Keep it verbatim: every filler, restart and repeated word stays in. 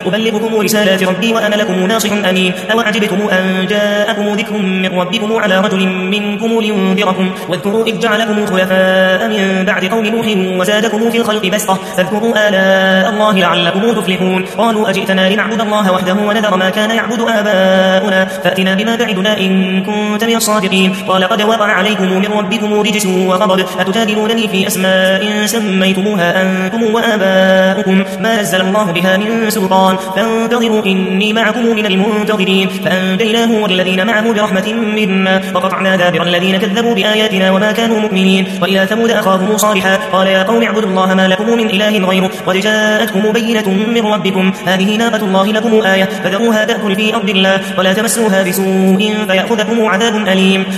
أبلغكم رسالات ربي وأنا لكم ناصح أمين. أوعجبتم أن جاءكم ذكر من ربكم على رجل منكم لينذركم واذكروا إذ جعلكم خلفاء من بعد قوم نوح وزادكم في الخلق بسطة فاذكروا آلاء الله لعلكم تفلحون. قالوا أجئتنا لنعبد الله وحده ونذر ما كان يعبد آباؤنا فأتنا بما تعدنا إن كنت من الصادقين. قال قد وقع عليكم من ربكم رجس وغضب أتجادلونني في أسماء سميتموها أنتم وآباؤكم ما نزل الله بها من سلطان فانتظروا إني معكم من المنتظرين. فأنجيناه والذين معه برحمة منا وقطعنا دابر الذين كذبوا بآياتنا وما كانوا مؤمنين. وإلى ثمود أخاهم صالحا قال يا قوم اعبدوا الله ما لكم من إله غيره قد جاءتكم بينة من ربكم هذه ناقة الله لكم آية فذروها تأكل في أرض الله ولا تمسوها بسوء فيأخذكم عذاب أليم.